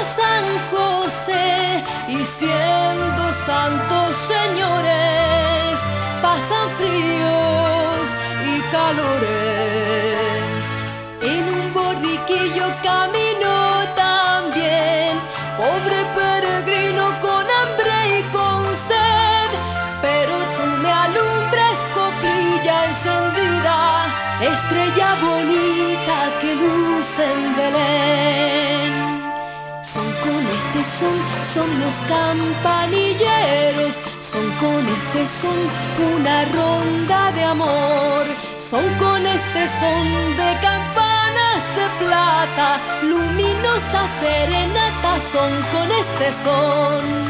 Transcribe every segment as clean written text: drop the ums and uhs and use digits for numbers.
a San José, y siendo santos señores, pasan fríos y calores. En un borriquillo caminó también, pobre peregrino con hambre y con sed, pero tú me alumbras, coplilla encendida, estrella bonita que luce en Belén. Son con este son los campanilleros, son con este son una ronda de amor, son con este son de campanas de plata, luminosas serenatas, son con este son.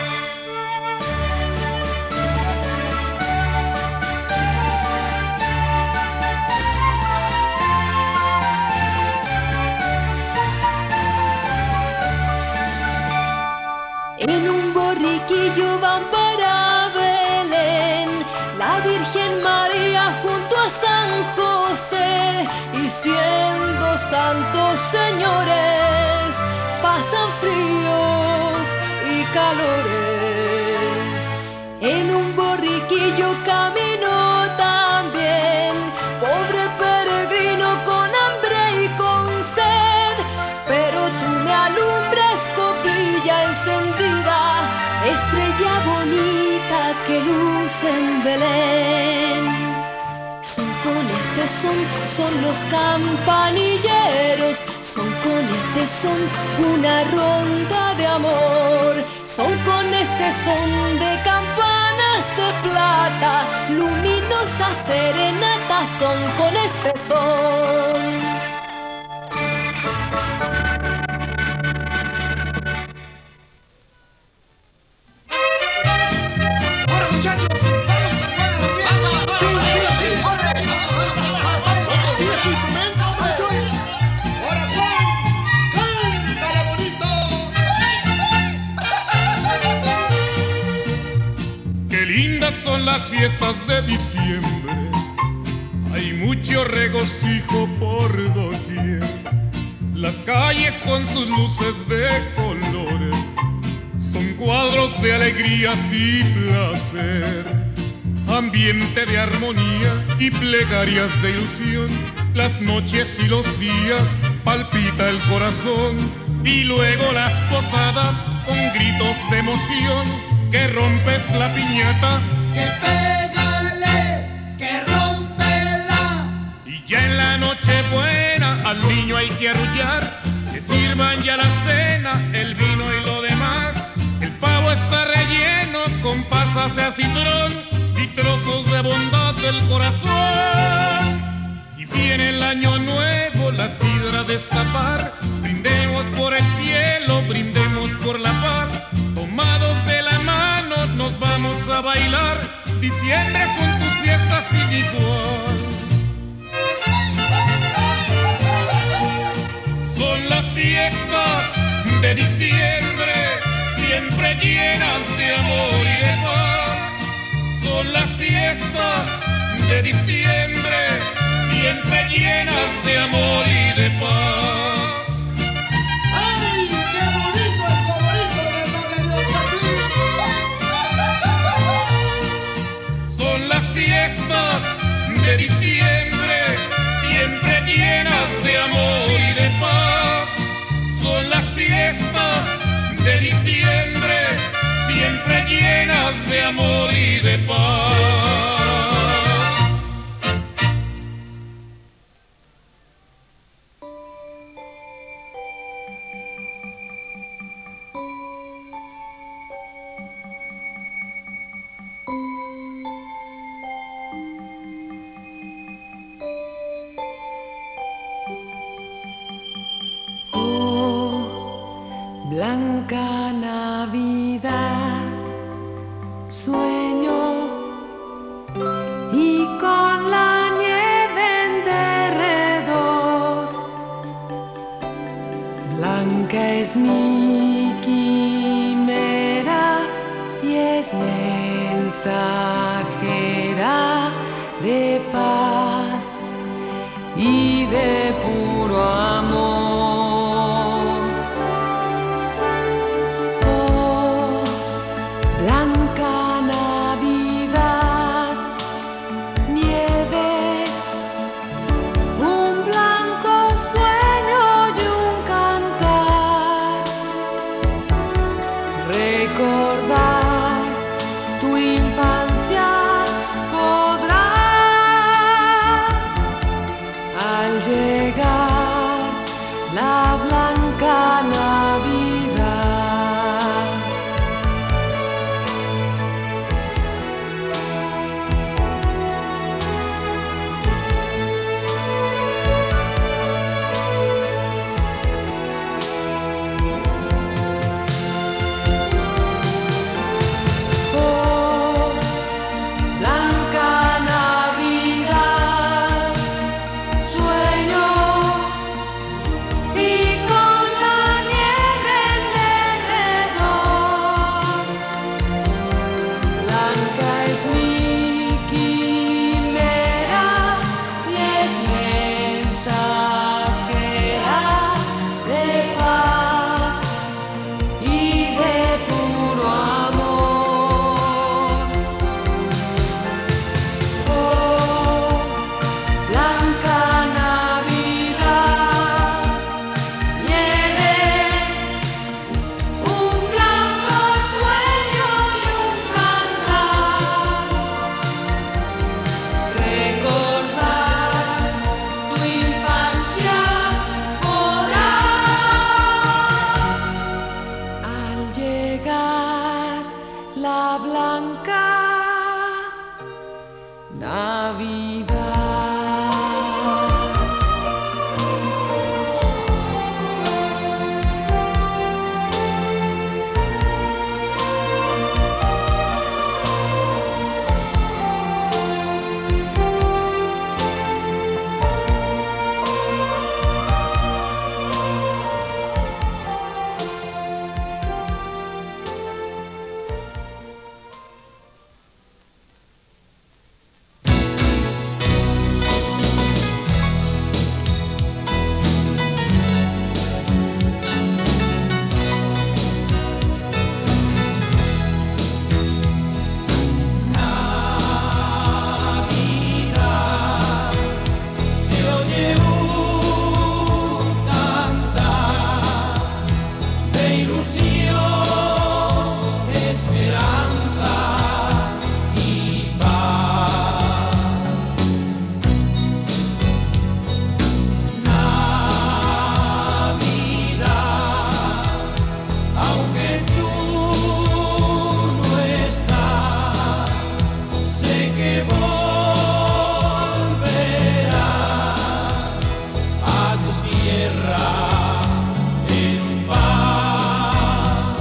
En un borriquillo van para Belén, la Virgen María junto a San José, y siendo santos señores, pasan fríos y calores. En un borriquillo caminó también, pobre peregrino con hambre y con sed, pero tú me alumbras, coplilla encendida, estrella bonita que luce en Belén. Son con este son los campanilleros, son con este son una ronda de amor, son con este son de campanas de plata, luminosas serenatas, son con este son. Son las fiestas de diciembre, hay mucho regocijo por doquier. Las calles con sus luces de colores son cuadros de alegrías y placer, ambiente de armonía y plegarias de ilusión. Las noches y los días palpita el corazón, y luego las posadas con gritos de emoción, que rompes la piñata, que pégale, que rómpela. Y ya en la noche buena al niño hay que arrullar, que sirvan ya la cena, el vino y lo demás. El pavo está relleno con pasas de acitrón y trozos de bondad del corazón. Y viene el año nuevo, la sidra a destapar, brindemos por el cielo, brindemos por la paz. Tomados de la mano nos vamos a bailar, diciembre con tus fiestas sin igual. Son las fiestas de diciembre, siempre llenas de amor y de paz. Son las fiestas de diciembre, siempre llenas de amor y de paz. Fiestas de diciembre, siempre llenas de amor y de paz. Son las fiestas de diciembre, siempre llenas de amor y de paz. Blanca Navidad, sueño y con la nieve en derredor. Blanca es mi quimera y es mensajera de paz y de puro amor. blanca Navidad, nieve, un blanco sueño y un cantar, recordar tu infancia podrás al llegar la blanca Navidad. Oh, blanca Navidad, sueño y con la nieve en derredor. Blanca es mi quimera y es mensajera de paz y de puro amor. Oh, blanca Navidad, nieve, un blanco sueño y un cantar, recordar tu infancia podrás al llegar la blanca Navidad. Se oye un cantar de ilusión, esperanza y paz. Navidad, aunque tú no estás, sé que volverás a tu tierra en paz.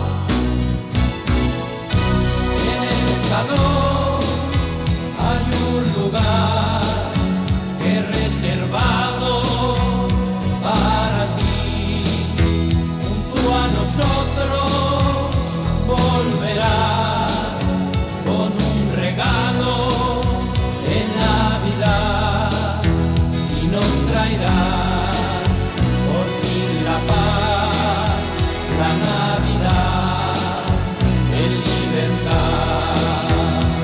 En el salón hay un lugar que he reservado para ti. Junto a nosotros volverás con un regalo en Navidad y nos traerás por fin la paz, la Navidad en libertad.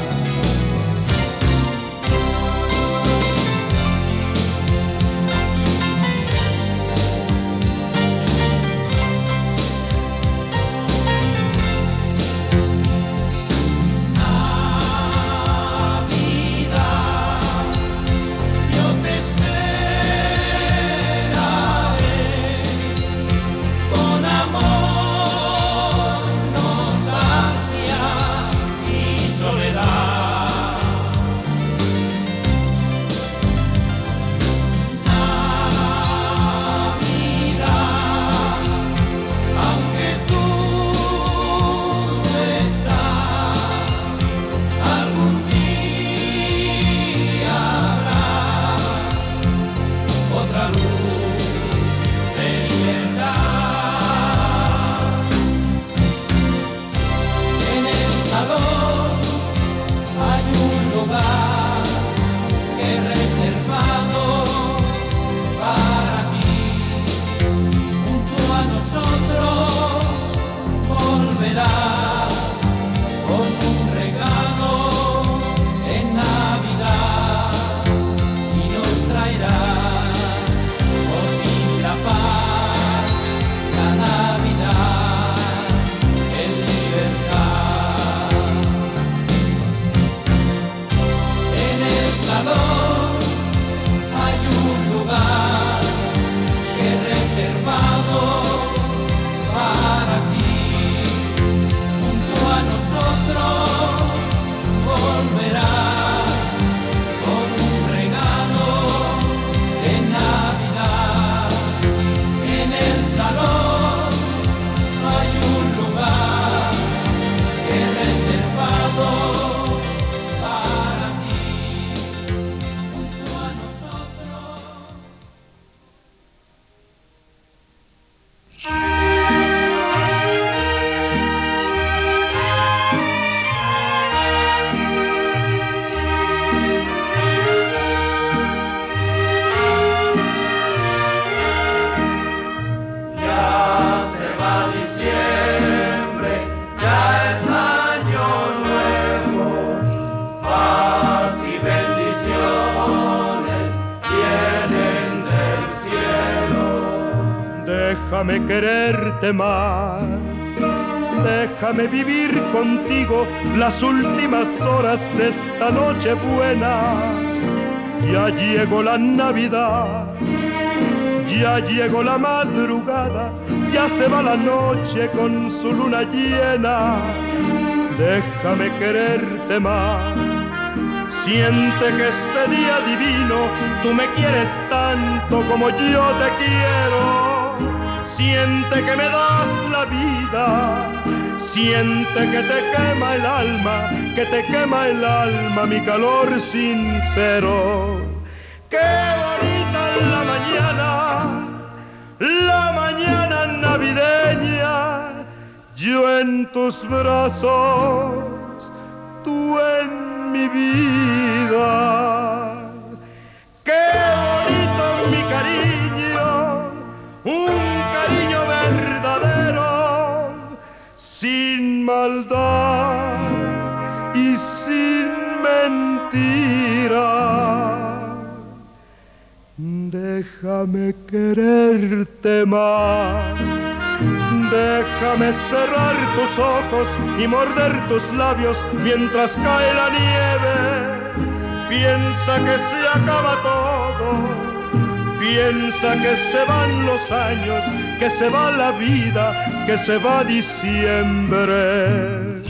déjame quererte más. Déjame vivir contigo las últimas horas de esta noche buena. Ya llegó la Navidad, ya llegó la madrugada, ya se va la noche con su luna llena. Déjame quererte más. Siente que este día divino tú me quieres tanto como yo te quiero. Siente que me das la vida. Siente que te quema el alma, que te quema el alma mi calor sincero. Qué bonita es la mañana navideña. Yo en tus brazos, tú en mi vida. Qué bonito mi cariño, un cariño verdadero, sin maldad y sin mentira. Déjame quererte más. Déjame cerrar tus ojos y morder tus labios mientras cae la nieve. Piensa que se acaba todo. Piensa que se van los años, que se va la vida, que se va diciembre.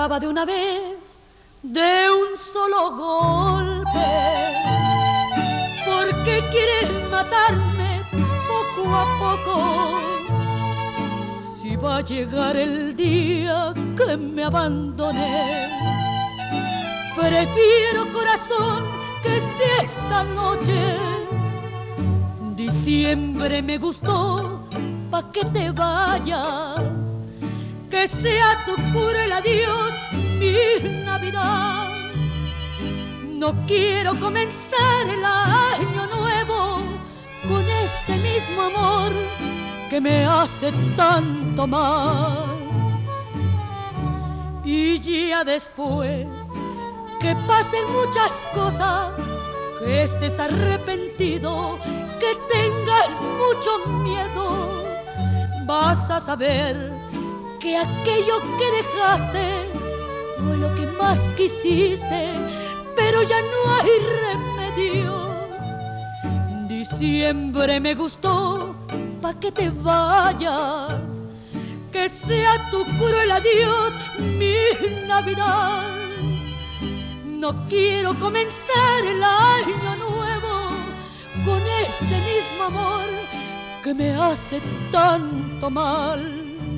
acaba de una vez, de un solo golpe. ¿Por qué quieres matarme poco a poco? Si va a llegar el día que me abandoné, prefiero, corazón, que sea esta noche. Diciembre me gustó, pa' que te vayas, que sea tu cruel adiós mi Navidad. No quiero comenzar el año nuevo con este mismo amor que me hace tanto mal. Y ya después que pasen muchas cosas, que estés arrepentido, que tengas mucho miedo, vas a saber que aquello que dejaste fue lo que más quisiste, pero ya no hay remedio. Diciembre me gustó, pa' que te vayas, que sea tu cruel adiós mi Navidad. No quiero comenzar el año nuevo con este mismo amor que me hace tanto mal.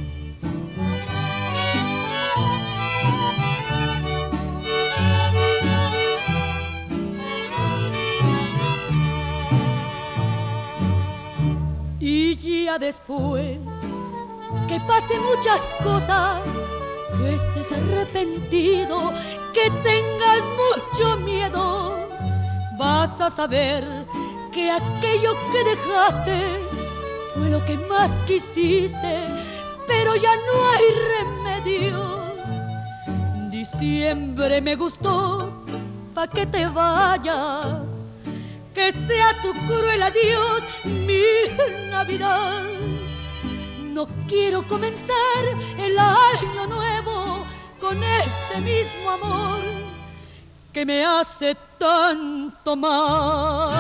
Y ya después que pasen muchas cosas, que estés arrepentido, que tengas mucho miedo, vas a saber que aquello que dejaste fue lo que más quisiste, pero ya no hay remedio. Diciembre me gustó, pa' que te vayas, que sea tu cruel adiós mi Navidad. No quiero comenzar el año nuevo con este mismo amor que me hace tanto mal.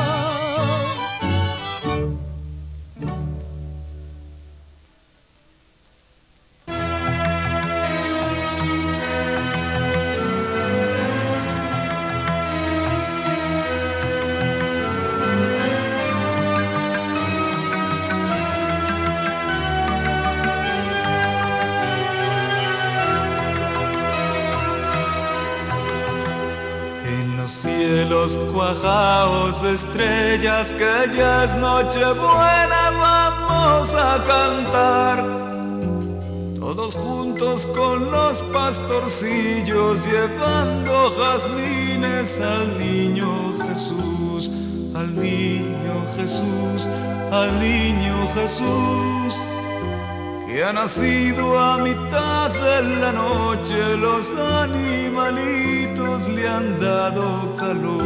Cielos cuajados de estrellas, que ya es Nochebuena, vamos a cantar todos juntos con los pastorcillos, llevando jazmines al niño Jesús, al niño Jesús, al niño Jesús, que ha nacido a mitad de la noche. Los animalitos le han dado calor.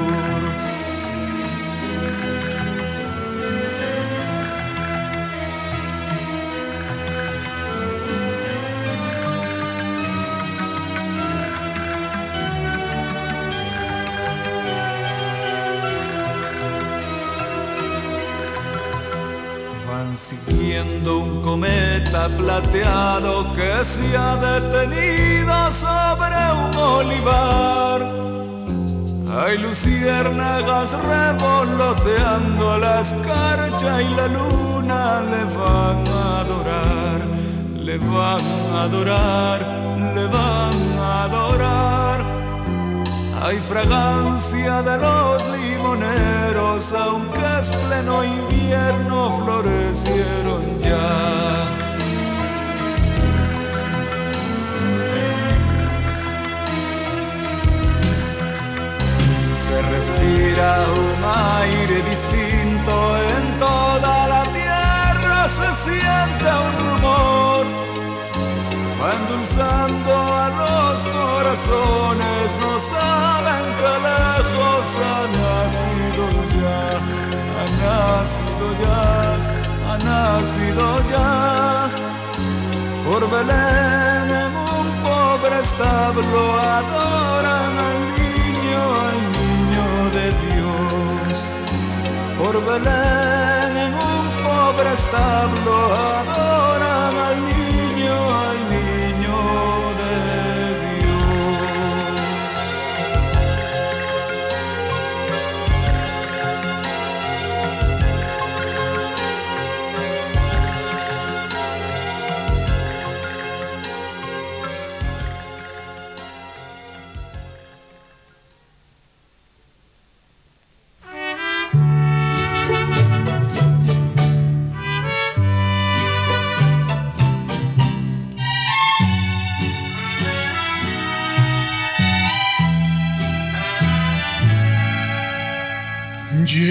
Siguiendo un cometa plateado que se ha detenido sobre un olivar. Hay luciérnagas revoloteando, la escarcha y la luna le van a adorar, le van a adorar, le van a adorar. Hay fragancia de los limoneros, aunque es pleno invierno, florecieron ya. Se respira un aire distinto, en toda la tierra se siente un rumor, va endulzando a los corazones, no saben que lejos ha nacido ya, ha nacido ya, ha nacido ya. Por Belén en un pobre establo adoran al niño de Dios. Por Belén en un pobre establo adoran al niño de Dios.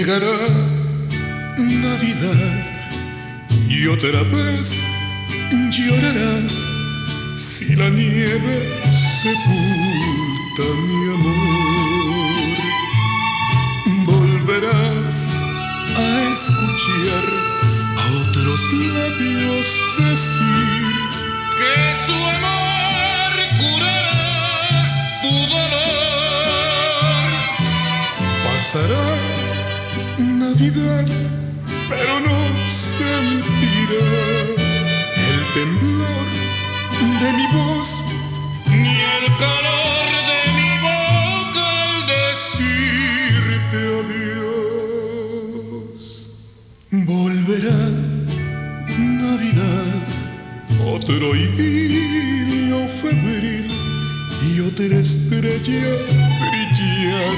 Llegará Navidad y otra vez llorarás si la nieve sepulta mi amor. Volverás a escuchar a otros labios decir que su amor curará tu dolor. Pasará Navidad, pero no sentirás el temblor de mi voz ni el calor de mi boca al decirte adiós. Volverá Navidad, otro idilio febril y otra estrella brillar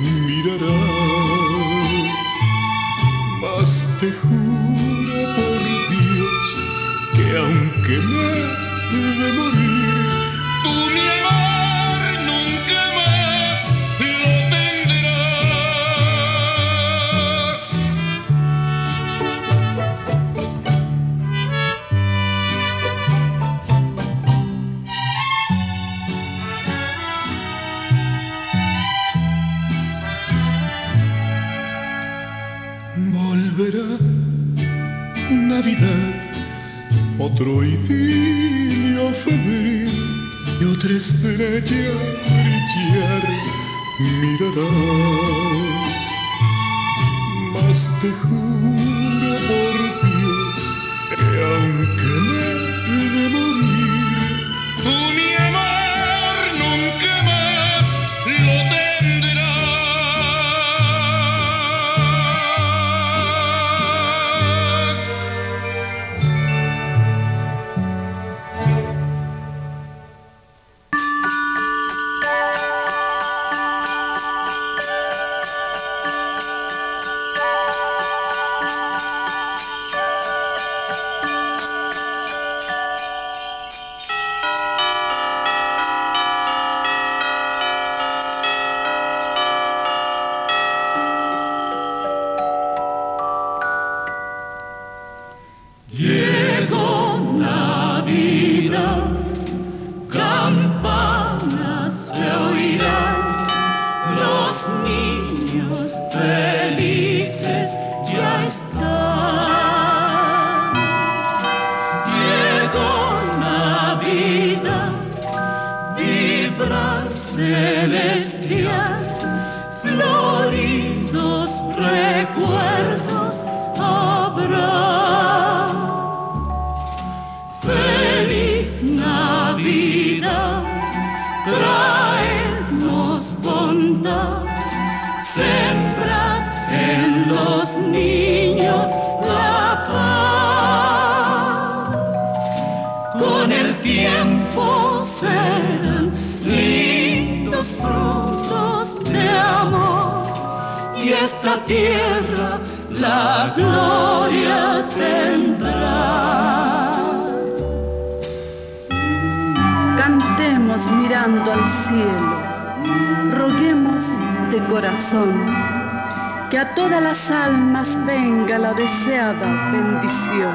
mirarás. Mas te juro por Dios que aunque me he de morir, tú mi amor nunca más lo tendrás. Volverá Navidad, otro idilio febril y otra estrella brillar mirarás. Mas te juro por Dios que aunque me he de morir, tú mi amor nunca más lo tendrás. Celestial, floridos recuerdos habrá. Feliz Navidad, traednos bondad, sembrad en los niños la paz. Con el tiempo serán lindos frutos de amor y esta tierra la gloria tendrá. Cantemos mirando al cielo, roguemos de corazón que a todas las almas venga la deseada bendición.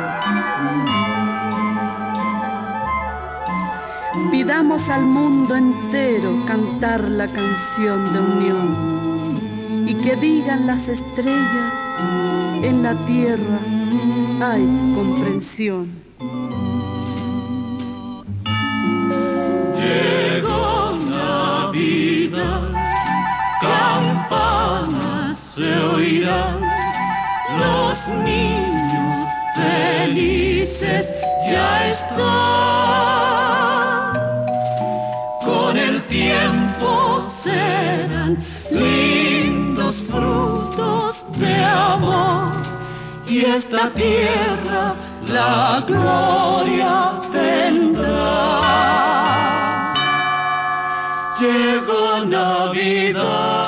Pidamos al mundo entero cantar la canción de unión y que digan las estrellas, en la tierra hay comprensión. Llegó Navidad, campanas se oirán, los niños felices ya están. Con el tiempo serán lindos frutos de amor y esta tierra la gloria tendrá. Llegó Navidad.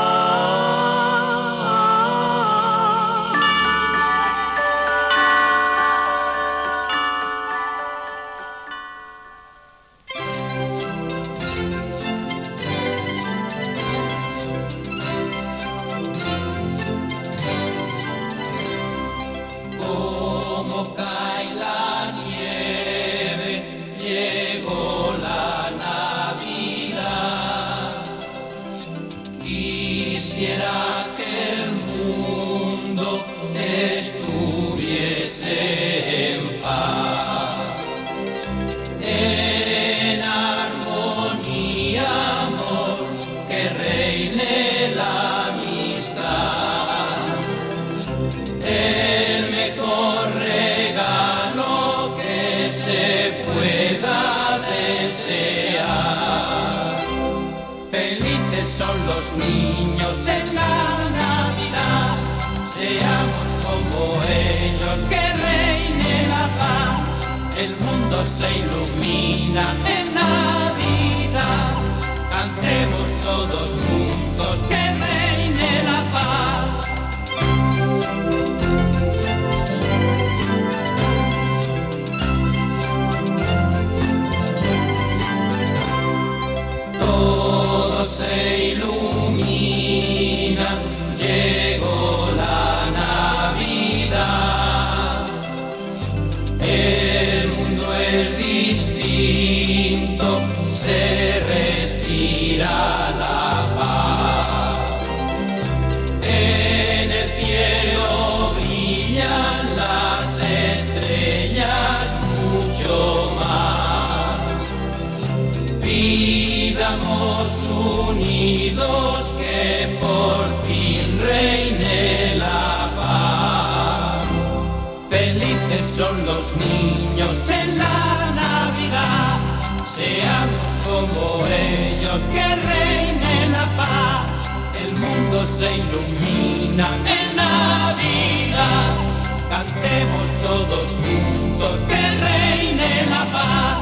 los niños en la Navidad. Seamos como ellos, que reine la paz. El mundo se ilumina en Navidad. Cantemos todos juntos, que reine la paz. Todo se ilumina, llegó la Navidad. El mundo es distinto, se respira la paz. En el cielo brillan las estrellas mucho más. Vivamos unidos, que por fin reine la paz. Felices son los niños en la Navidad. Seamos como ellos, que reine la paz. El mundo se ilumina en Navidad. Cantemos todos juntos, que reine la paz.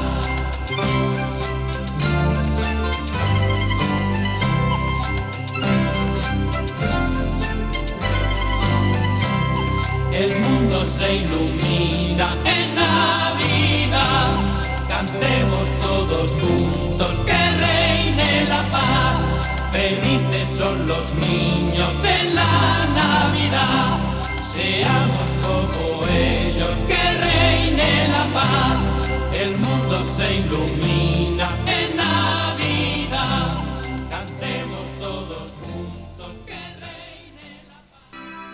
El mundo se ilumina en Navidad. Cantemos todos juntos, que reine la paz. Felices son los niños en la Navidad. Seamos como ellos, que reine la paz. El mundo se ilumina en Navidad. Cantemos todos juntos, que reine la paz.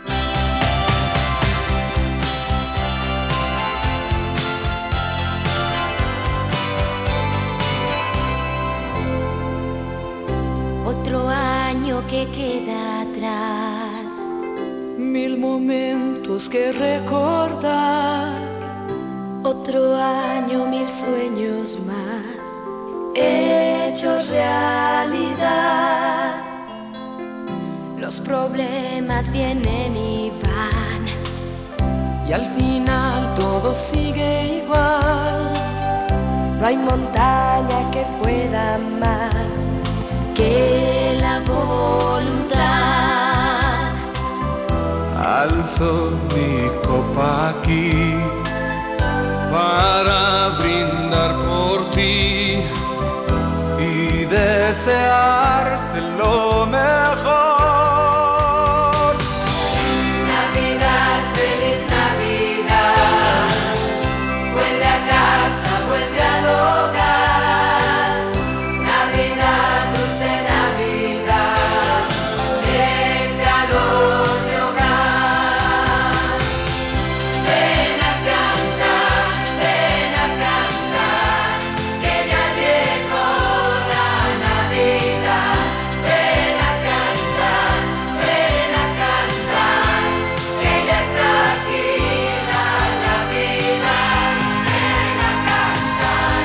Otro año que queda atrás, mil momentos que recordar. otro año, mil sueños más hechos realidad. Los problemas vienen y van, y al final todo sigue igual. No hay montaña que pueda más que la voluntad. Alzo mi copa aquí para brindar por ti y desearte lo mejor. Navidad, feliz Navidad. Vuelve a casa, vuelve al hogar. Navidad, dulce Navidad. El calor de hogar. Ven a cantar, que ya llegó la Navidad. Ven a cantar, que ya está aquí la Navidad. Ven a cantar,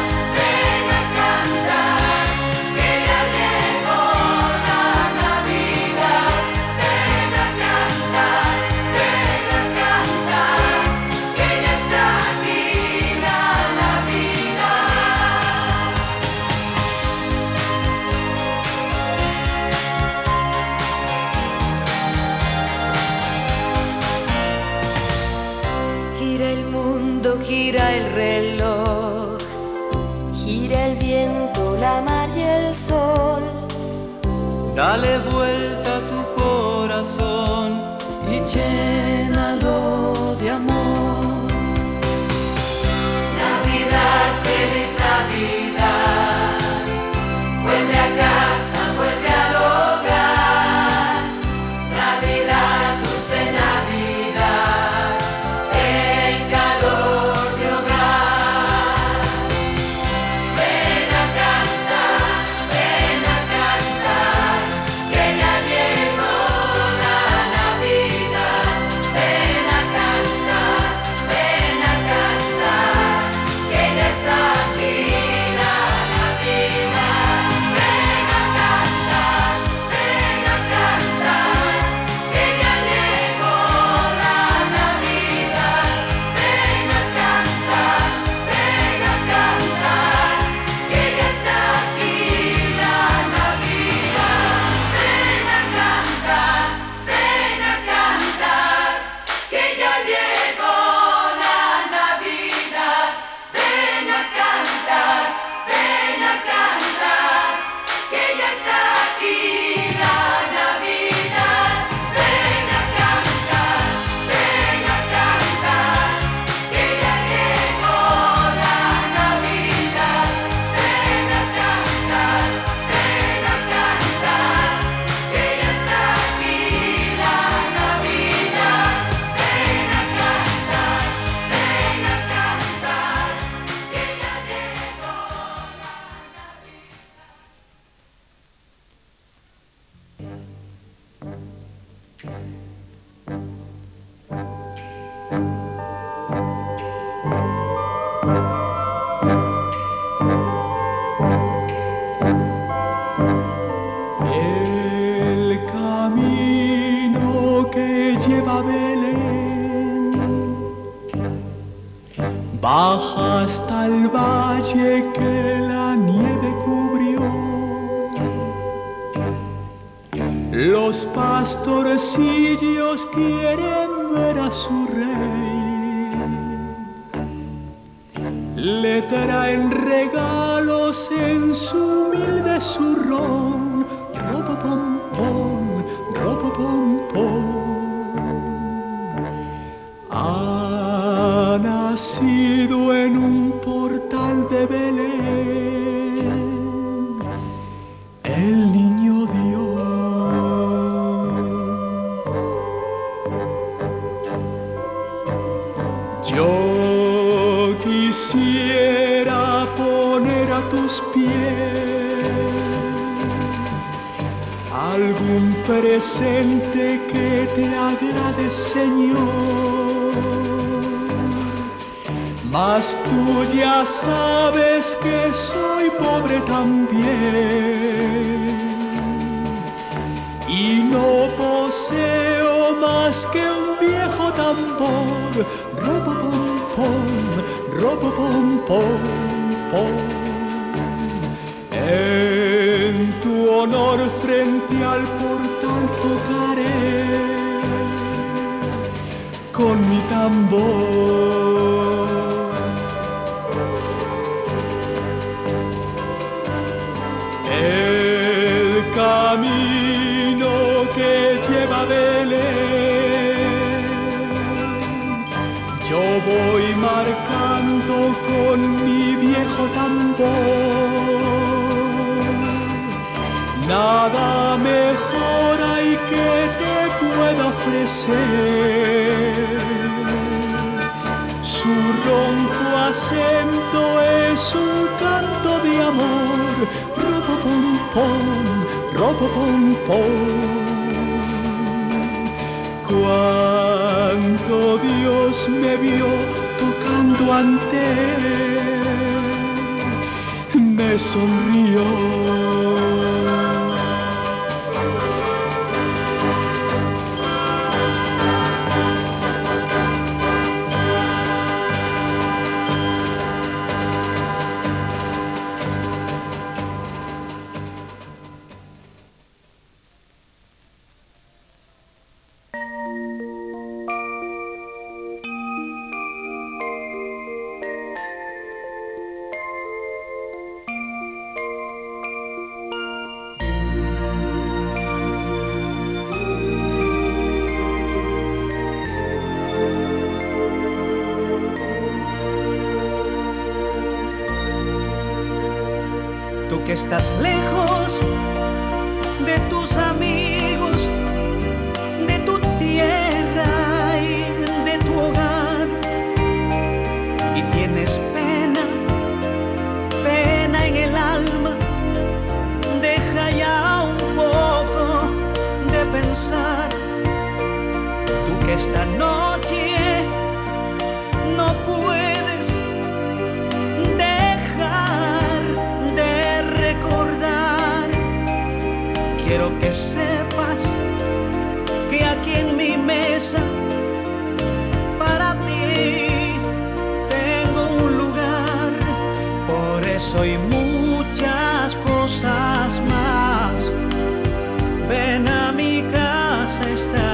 que ya llegó la Navidad. Ven a cantar, que ya está aquí la Navidad. Gira el mundo, gira el reloj, gira el viento, la mar y el sol. Dale vuelta a tu corazón Y llénalo de amor. Navidad, feliz Navidad. Vuelve a casa, vuelve al hogar. Navidad, dulce Navidad. El calor de hogar. Ven a cantar, que ya llegó la Navidad. Ven a cantar, que ya está aquí la al valle que la nieve cubrió. Los pastorcillos quieren ver a su rey. Le traen regalos en su humilde zurrón. Ropopompón, ropopompón. Ha nacido en un portal de Belén el niño Dios. Yo quisiera poner a tus pies algún presente que te agrade, Señor. Mas tú ya sabes que soy pobre también y no poseo más que un viejo tambor. Ropopompón, ropopompón, pom. En tu honor frente al portal tocaré con mi tambor. El camino que lleva a Belén, yo voy marcando con mi viejo tambor. Nada mejor hay que te pueda ofrecer. Su ronco acento es un canto de amor. Ropopompón, ropopompón. Cuánto Dios me vio tocando ante él, me sonrió. Tú que estás lejos de tus amigos, de tu tierra y de tu hogar, y tienes pena, pena en el alma, deja ya un poco de pensar. Tú que esta noche no puedes dejar de recordar. Quiero que sepas que aquí en mi mesa para ti tengo un lugar. Por eso y muchas cosas más, ven a mi casa esta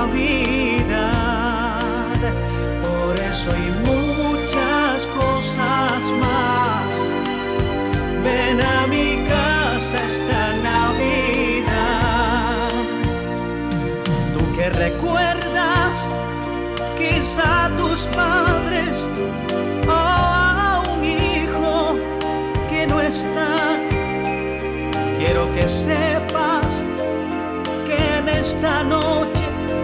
Navidad. Por eso y muchas cosas más, ven a mi casa esta Navidad. Tú que recuerdas quizá a tus padres o a un hijo que no está, quiero que sepas que en esta noche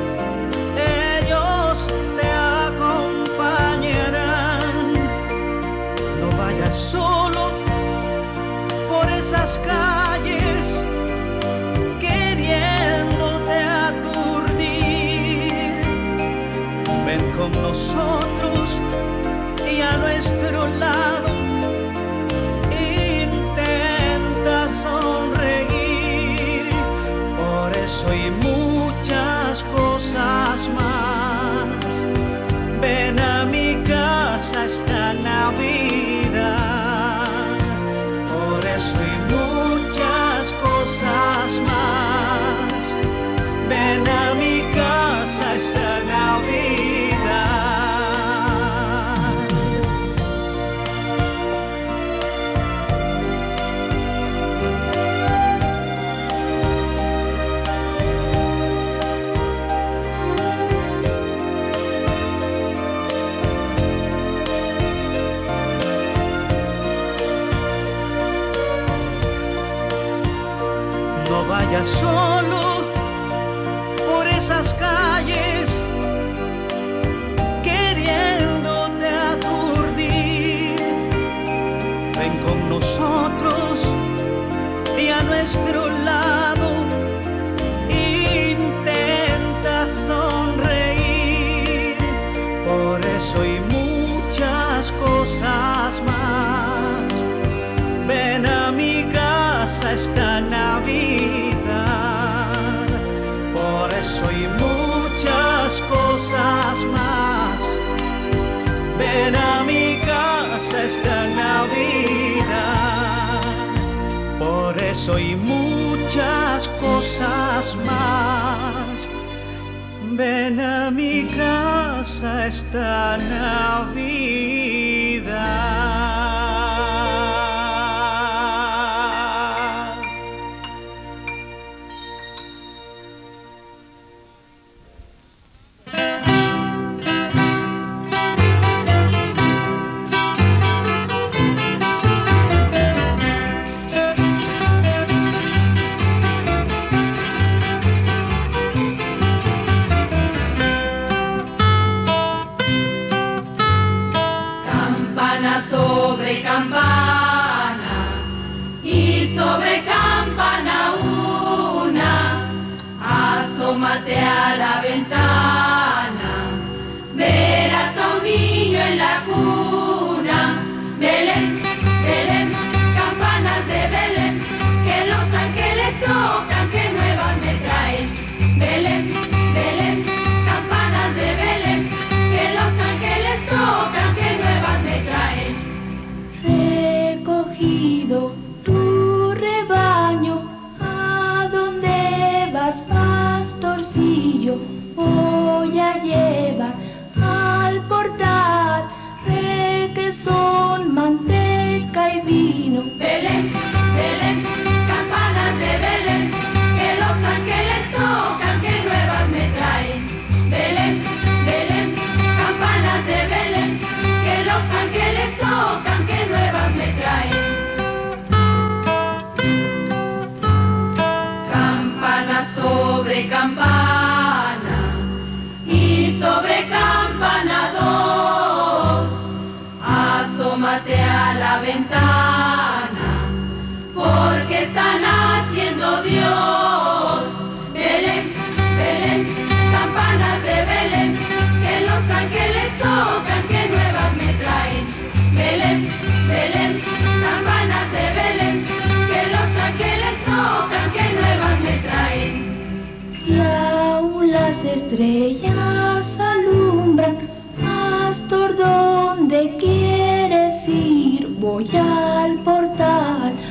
ellos te acompañarán. No vayas solo por esas calles queriéndote aturdir. Ven con nosotros y a nuestro lado intenta sonreír. Por eso y muchas cosas más, ven a mi casa esta Navidad. vaya solo por esas calles queriéndote aturdir. Ven con nosotros y a nuestro lado intenta sonreír. Por eso y muchas cosas más, ven a mi casa esta Navidad. Por eso y muchas cosas más, ven a mi casa esta Navidad. Por eso y muchas cosas más, ven a mi casa esta Navidad. Sobre campana y sobre campana una, asómate a la ventana, verás a un niño en la cuna. Belén, Belén, campanas de Belén, que los ángeles tocan, que nuevas me traen. Belén, Belén, campanas de Belén, que los ángeles tocan, que nuevas me traen. Recogido tu rebaño, ¿a dónde vas, pastorcillo? Voy a llevar al portal requesón, manteca y vino. Belén, Belén, campanas de Belén, que los ángeles tocan, que nuevas me traen. Belén, Belén, campanas de Belén, que los ángeles tocan, que nuevas me traen. Campana sobre campana y sobre campana dos, asómate a la ventana, porque están haciendo Dios. Belén, Belén, campanas de Belén, que los ángeles tocan, que nuevas me traen. Belén, Belén, campanas de Belén, que los ángeles tocan, que nuevas me traen. Si aún las estrellas alumbran, pastor, ¿dónde quieres ir? Voy al portal